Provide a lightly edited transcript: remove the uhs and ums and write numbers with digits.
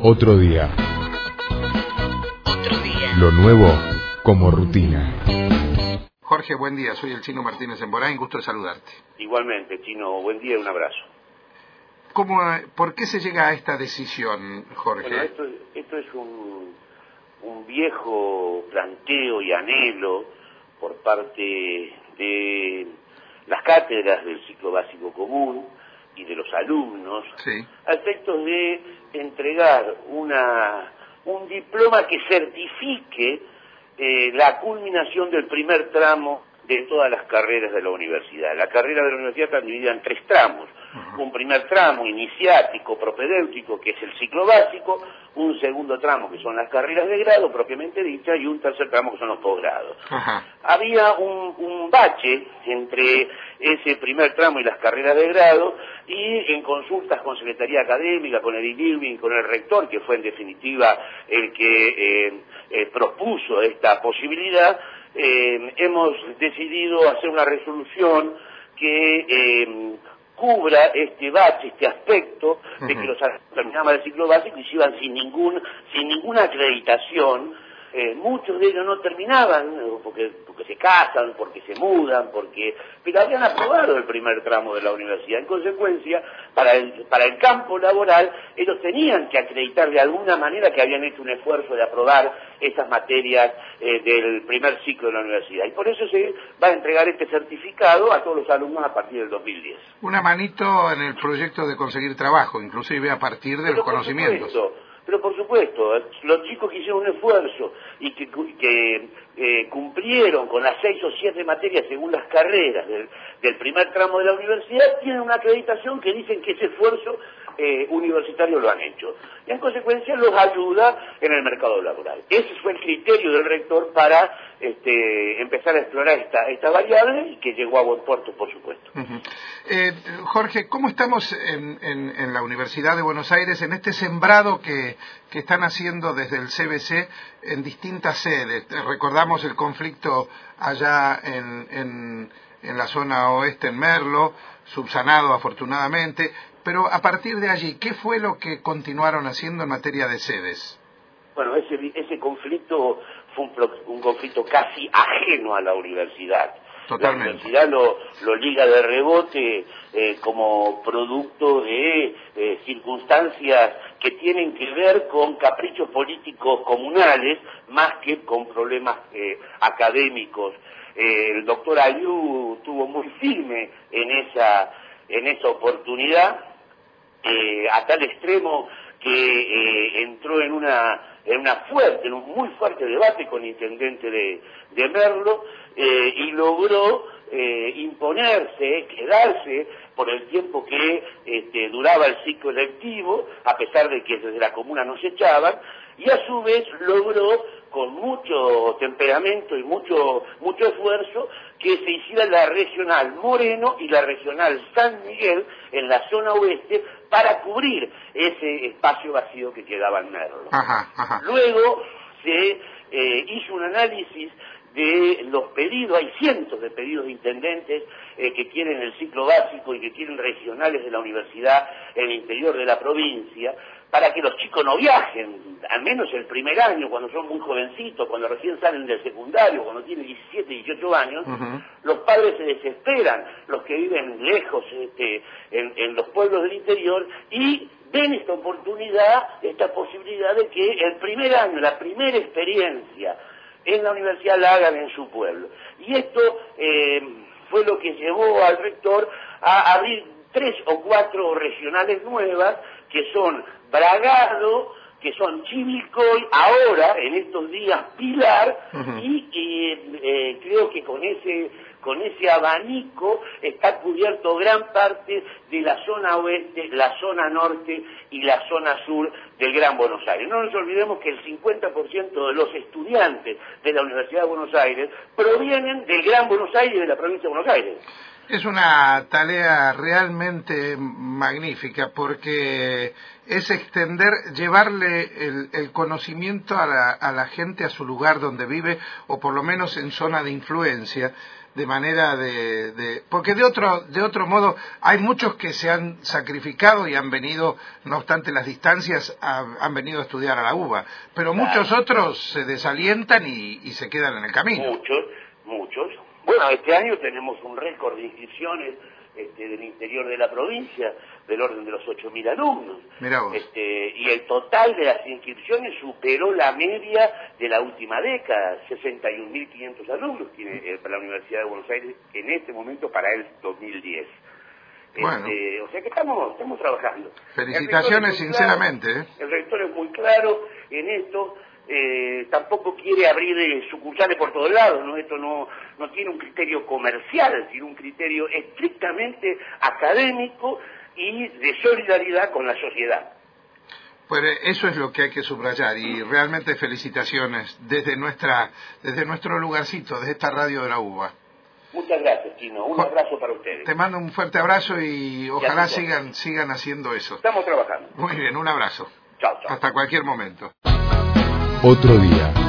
Otro día. Lo nuevo como rutina. Jorge, buen día. Soy el Chino Martínez Emborain. Gusto de saludarte. Igualmente, Chino. Buen día y un abrazo. ¿Por qué se llega a esta decisión, Jorge? Bueno, esto es un viejo planteo y anhelo por parte de las cátedras del ciclo básico común y de los alumnos, sí, a efectos de entregar un diploma que certifique la culminación del primer tramo de todas las carreras de la universidad. La carrera de la universidad está dividida en 3 tramos. Un primer tramo iniciático, propedéutico, que es el ciclo básico, un segundo tramo, que son las carreras de grado propiamente dichas, y un tercer tramo, que son los posgrados. Había un bache entre ese primer tramo y las carreras de grado, y en consultas con Secretaría Académica, con el INIRBIN, con el rector, que fue en definitiva el que propuso esta posibilidad, hemos decidido hacer una resolución que cubra este bache, este aspecto de que los alumnos terminaban el ciclo básico y se iban sin ninguna acreditación. Muchos de ellos no terminaban porque se casan, porque se mudan, pero habían aprobado el primer tramo de la universidad. En consecuencia, para el campo laboral, ellos tenían que acreditar de alguna manera que habían hecho un esfuerzo de aprobar esas materias del primer ciclo de la universidad. Y por eso se va a entregar este certificado a todos los alumnos a partir del 2010. Una manito en el proyecto de conseguir trabajo, inclusive a partir de los conocimientos. Pero por supuesto, los chicos que hicieron un esfuerzo y que cumplieron con las 6 o 7 materias según las carreras del primer tramo de la universidad, tienen una acreditación que dicen que ese esfuerzo universitario lo han hecho. Y en consecuencia los ayuda en el mercado laboral. Ese fue el criterio del rector para empezar a explorar esta variable, y que llegó a buen puerto, por supuesto. Jorge, ¿cómo estamos en la Universidad de Buenos Aires en este sembrado que están haciendo desde el CBC en distintas sedes? Recordamos el conflicto allá en la zona oeste, en Merlo, subsanado afortunadamente, pero a partir de allí, ¿qué fue lo que continuaron haciendo en materia de sedes? Bueno, ese conflicto fue un conflicto casi ajeno a la universidad. Totalmente. La universidad lo liga de rebote como producto de circunstancias que tienen que ver con caprichos políticos comunales más que con problemas académicos. El doctor Aliu tuvo muy firme en esa oportunidad, a tal extremo que entró en un muy fuerte debate con el intendente de Merlo, y logró imponerse, quedarse por el tiempo que duraba el ciclo electivo, a pesar de que desde la comuna nos echaban, y a su vez logró, con mucho temperamento y mucho esfuerzo, que se hiciera la regional Moreno y la regional San Miguel en la zona oeste para cubrir ese espacio vacío que quedaba en Merlo. Luego se hizo un análisis de los pedidos. Hay cientos de pedidos de intendentes que quieren el ciclo básico y que quieren regionales de la universidad en el interior de la provincia, para que los chicos no viajen, al menos el primer año, cuando son muy jovencitos, cuando recién salen del secundario, cuando tienen 17, 18 años, los padres se desesperan, los que viven lejos en los pueblos del interior, y ven esta oportunidad, esta posibilidad de que el primer año, la primera experiencia en la universidad la hagan en su pueblo. Y esto fue lo que llevó al rector a abrir 3 o 4 regionales nuevas, que son Bragado, que son Chivilcoy, ahora, en estos días, Pilar, y creo que con ese abanico está cubierto gran parte de la zona oeste, la zona norte y la zona sur del Gran Buenos Aires. No nos olvidemos que el 50% de los estudiantes de la Universidad de Buenos Aires provienen del Gran Buenos Aires y de la provincia de Buenos Aires. Es una tarea realmente magnífica, porque es llevarle el conocimiento a la gente a su lugar donde vive, o por lo menos en zona de influencia. de manera porque de otro modo hay muchos que se han sacrificado y han venido, no obstante las distancias, han venido a estudiar a la UBA, pero muchos otros se desalientan y se quedan en el camino. Muchos. Bueno, este año tenemos un récord de inscripciones del interior de la provincia, del orden de los 8.000 alumnos. Mirá vos. Y el total de las inscripciones superó la media de la última década. 61.500 alumnos tiene la Universidad de Buenos Aires en este momento para el 2010. Bueno. O sea que estamos trabajando. Felicitaciones sinceramente. Claro, el rector es muy claro en esto. Tampoco quiere abrir sucursales por todos lados, ¿no? Esto no tiene un criterio comercial, sino un criterio estrictamente académico y de solidaridad con la sociedad. Pues eso es lo que hay que subrayar y realmente felicitaciones desde nuestro lugarcito, desde esta radio de la UBA. Muchas gracias, Tino. Un abrazo para ustedes. Te mando un fuerte abrazo y ojalá sigan haciendo eso. Estamos trabajando. Muy bien, un abrazo. Chao. Hasta cualquier momento. Otro día.